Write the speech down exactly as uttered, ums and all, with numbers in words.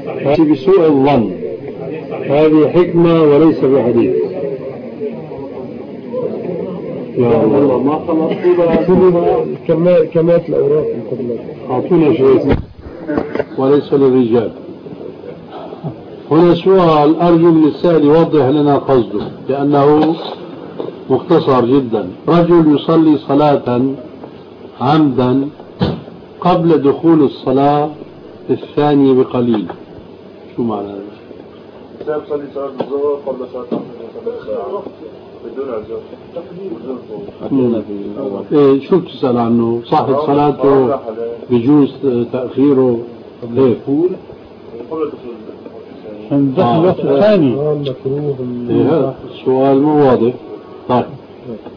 بسوء الظن، هذه حكمة وليس بحديث. يا الله ما خلصوا كمات الأوراق أعطونا شيء وليس للرجال. هنا سؤال أرجو من السائل يوضح لنا قصده لأنه مختصر جدا. رجل يصلي صلاة عمدا قبل دخول الصلاة الثانية بقليل، شو معنى هذا؟ يصلي صلاة الظهر قبل صلاة العصر بدون عذر. إيه شو بتسأل عنه؟ صاحب صلاته بجوز تأخيره ليه؟ قبل دخول الوقت الثاني. السؤال مو واضح. طيب